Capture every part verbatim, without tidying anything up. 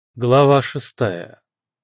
Глава шестая.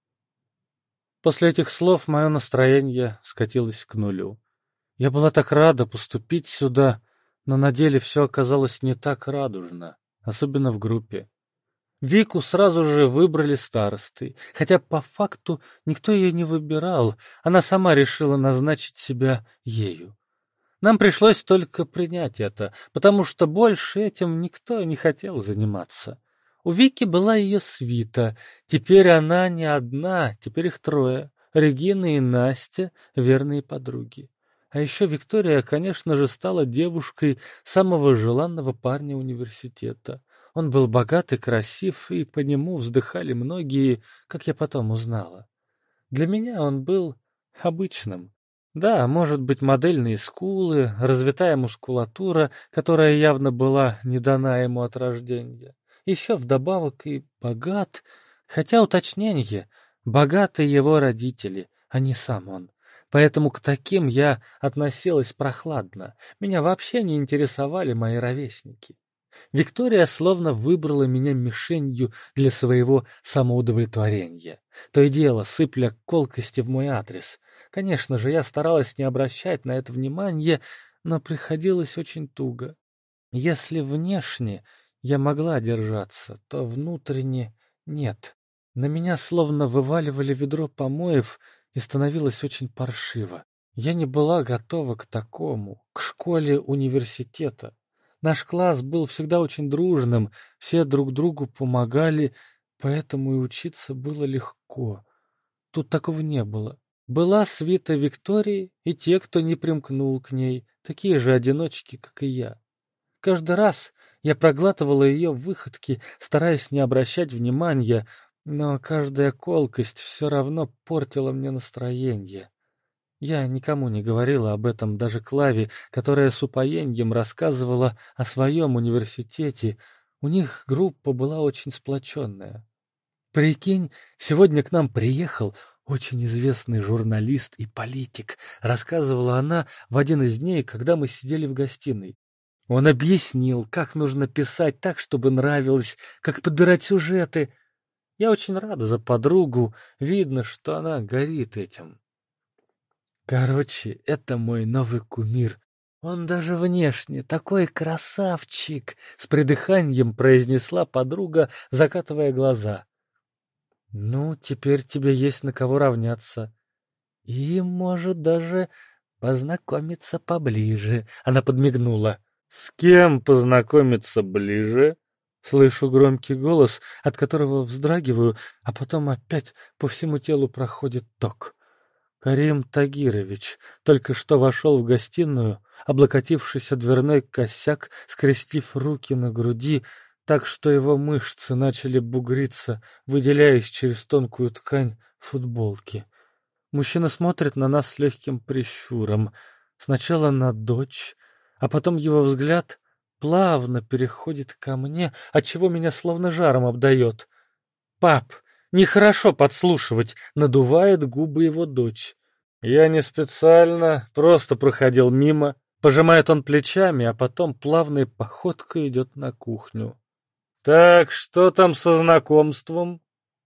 После этих слов мое настроение скатилось к нулю. Я была так рада поступить сюда, но на деле все оказалось не так радужно, особенно в группе. Вику сразу же выбрали старостой, хотя по факту никто ее не выбирал, она сама решила назначить себя ею. Нам пришлось только принять это, потому что больше этим никто не хотел заниматься. У Вики была ее свита, теперь она не одна, теперь их трое. Регина и Настя — верные подруги. А еще Виктория, конечно же, стала девушкой самого желанного парня университета. Он был богат и красив, и по нему вздыхали многие, как я потом узнала. Для меня он был обычным. Да, может быть, модельные скулы, развитая мускулатура, которая явно была не дана ему от рождения. Еще вдобавок и богат, хотя уточнение, богаты его родители, а не сам он. Поэтому к таким я относилась прохладно. Меня вообще не интересовали мои ровесники. Виктория словно выбрала меня мишенью для своего самоудовлетворения. То и дело, сыпля колкости в мой адрес. Конечно же, я старалась не обращать на это внимания, но приходилось очень туго. Если внешне я могла держаться, то внутренне нет. На меня словно вываливали ведро помоев, и становилось очень паршиво. Я не была готова к такому, к школе университета. Наш класс был всегда очень дружным, все друг другу помогали, поэтому и учиться было легко. Тут такого не было. Была свита Виктории и те, кто не примкнул к ней, такие же одиночки, как и я. Каждый раз я проглатывала ее выходки, стараясь не обращать внимания, но каждая колкость все равно портила мне настроение. Я никому не говорила об этом, даже Клаве, которая с упоением рассказывала о своем университете. У них группа была очень сплоченная. «Прикинь, сегодня к нам приехал очень известный журналист и политик», — рассказывала она в один из дней, когда мы сидели в гостиной. «Он объяснил, как нужно писать так, чтобы нравилось, как подбирать сюжеты. Я очень рада за подругу, видно, что она горит этим». Короче, это мой новый кумир. Он даже внешне такой красавчик, с придыханием произнесла подруга, закатывая глаза. Ну, теперь тебе есть на кого равняться. И, может, даже познакомиться поближе. Она подмигнула. С кем познакомиться ближе? Слышу громкий голос, от которого вздрагиваю, а потом опять по всему телу проходит ток. Карим Тагирович только что вошел в гостиную, облокотившись о дверной косяк, скрестив руки на груди, так что его мышцы начали бугриться, выделяясь через тонкую ткань футболки. Мужчина смотрит на нас с легким прищуром. Сначала на дочь, а потом его взгляд плавно переходит ко мне, отчего меня словно жаром обдает. «Пап, нехорошо подслушивать», — надувает губы его дочь. «Я не специально, просто проходил мимо». Пожимает он плечами, а потом плавной походкой идет на кухню. «Так, что там со знакомством?»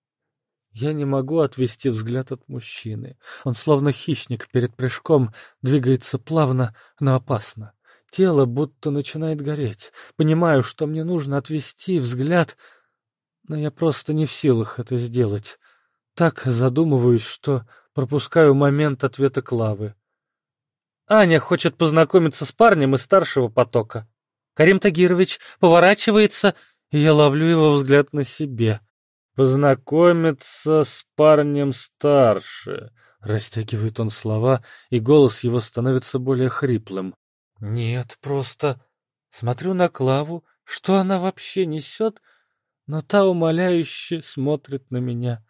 Я не могу отвести взгляд от мужчины. Он словно хищник перед прыжком, двигается плавно, но опасно. Тело будто начинает гореть. Понимаю, что мне нужно отвести взгляд, но я просто не в силах это сделать. Так задумываюсь, что пропускаю момент ответа Клавы. Аня хочет познакомиться с парнем из старшего потока. Карим Тагирович поворачивается, и я ловлю его взгляд на себе. «Познакомиться с парнем старше», — растягивает он слова, и голос его становится более хриплым. «Нет, просто...» Смотрю на Клаву, что она вообще несет, но та умоляюще смотрит на меня.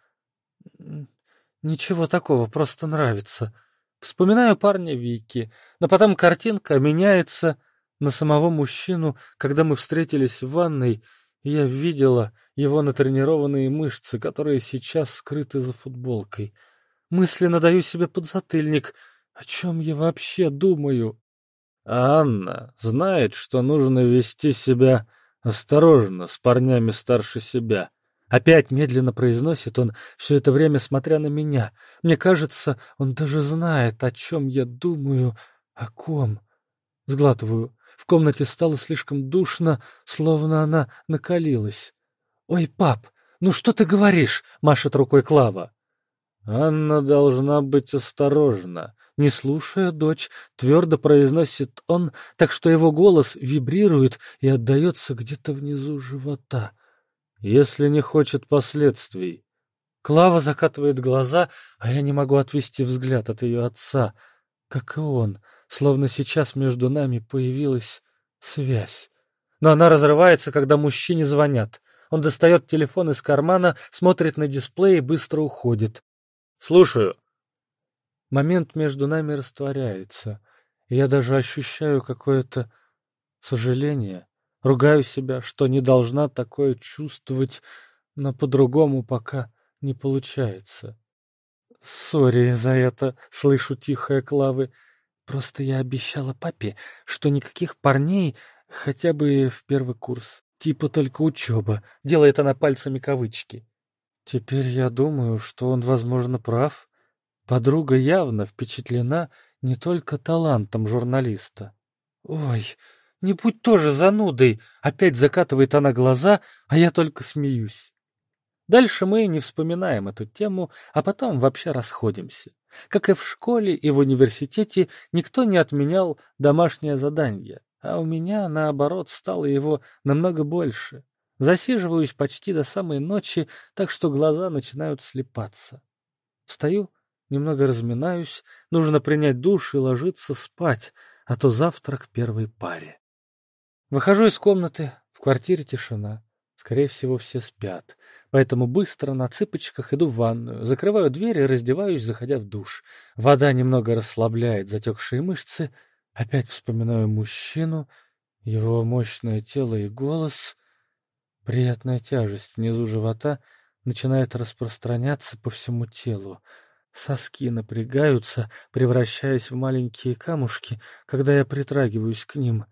Ничего такого, просто нравится. Вспоминаю парня Вики, но потом картинка меняется на самого мужчину, когда мы встретились в ванной, и я видела его натренированные мышцы, которые сейчас скрыты за футболкой. Мысленно даю себе подзатыльник. О чем я вообще думаю? А Анна знает, что нужно вести себя осторожно с парнями старше себя. Опять медленно произносит он, все это время смотря на меня. Мне кажется, он даже знает, о чем я думаю, о ком. Сглатываю. В комнате стало слишком душно, словно она накалилась. «Ой, пап, ну что ты говоришь?» — машет рукой Клава. «Анна должна быть осторожна», — не слушая дочь, твердо произносит он, так что его голос вибрирует и отдается где-то внизу живота. «Если не хочет последствий». Клава закатывает глаза, а я не могу отвести взгляд от ее отца, как и он, словно сейчас между нами появилась связь. Но она разрывается, когда мужчине звонят. Он достает телефон из кармана, смотрит на дисплей и быстро уходит. «Слушаю». Момент между нами растворяется, и я даже ощущаю какое-то сожаление. Ругаю себя, что не должна такое чувствовать, но по-другому пока не получается. «Сори за это», — слышу тихое Клавы. «Просто я обещала папе, что никаких парней, хотя бы в первый курс. Типа только учеба», — делает она пальцами кавычки. Теперь я думаю, что он, возможно, прав. Подруга явно впечатлена не только талантом журналиста. «Ой, не будь тоже занудой!» — опять закатывает она глаза, а я только смеюсь. Дальше мы не вспоминаем эту тему, а потом вообще расходимся. Как и в школе и в университете, никто не отменял домашнее задание, а у меня, наоборот, стало его намного больше. Засиживаюсь почти до самой ночи, так что глаза начинают слипаться. Встаю, немного разминаюсь, нужно принять душ и ложиться спать, а то завтра к первой паре. Выхожу из комнаты, в квартире тишина. Скорее всего, все спят. Поэтому быстро на цыпочках иду в ванную, закрываю дверь и раздеваюсь, заходя в душ. Вода немного расслабляет затекшие мышцы. Опять вспоминаю мужчину, его мощное тело и голос. Приятная тяжесть внизу живота начинает распространяться по всему телу. Соски напрягаются, превращаясь в маленькие камушки, когда я притрагиваюсь к ним.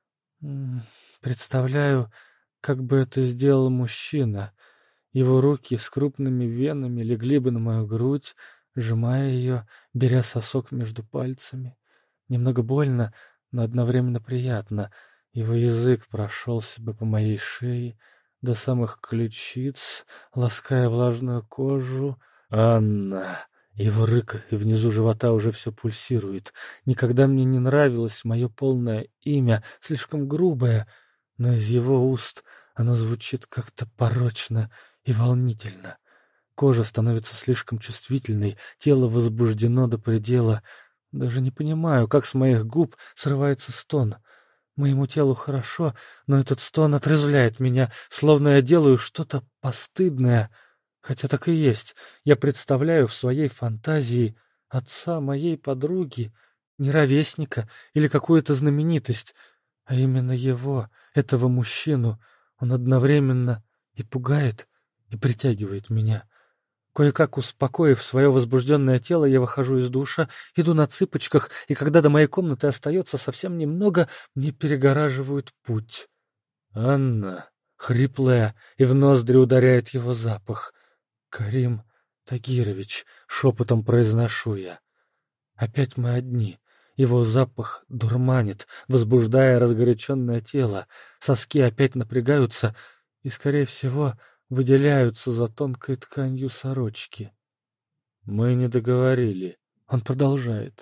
Представляю, как бы это сделал мужчина. Его руки с крупными венами легли бы на мою грудь, сжимая ее, беря сосок между пальцами. Немного больно, но одновременно приятно. Его язык прошелся бы по моей шее до самых ключиц, лаская влажную кожу. «Анна!» Его рык, и внизу живота уже все пульсирует. Никогда мне не нравилось мое полное имя, слишком грубое, но из его уст оно звучит как-то порочно и волнительно. Кожа становится слишком чувствительной, тело возбуждено до предела. Даже не понимаю, как с моих губ срывается стон. Моему телу хорошо, но этот стон отрезвляет меня, словно я делаю что-то постыдное. Хотя так и есть. Я представляю в своей фантазии отца моей подруги, не ровесника или какую-то знаменитость, а именно его, этого мужчину. Он одновременно и пугает, и притягивает меня. Кое-как успокоив свое возбужденное тело, я выхожу из душа, иду на цыпочках, и когда до моей комнаты остается совсем немного, мне перегораживают путь. «Анна!» — хриплая, и в ноздри ударяет его запах. «Карим Тагирович!» — шепотом произношу я. Опять мы одни. Его запах дурманит, возбуждая разгоряченное тело. Соски опять напрягаются и, скорее всего, выделяются за тонкой тканью сорочки. «Мы не договорили». Он продолжает.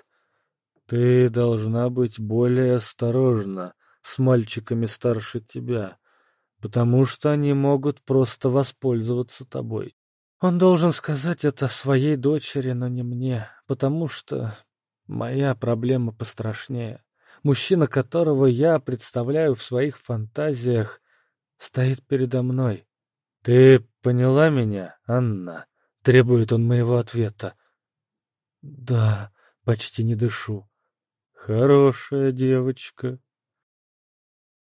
«Ты должна быть более осторожна с мальчиками старше тебя, потому что они могут просто воспользоваться тобой. Он должен сказать это своей дочери, но не мне, потому что моя проблема пострашнее. Мужчина, которого я представляю в своих фантазиях, стоит передо мной. «Ты поняла меня, Анна?» — требует он моего ответа. «Да», — почти не дышу. «Хорошая девочка»,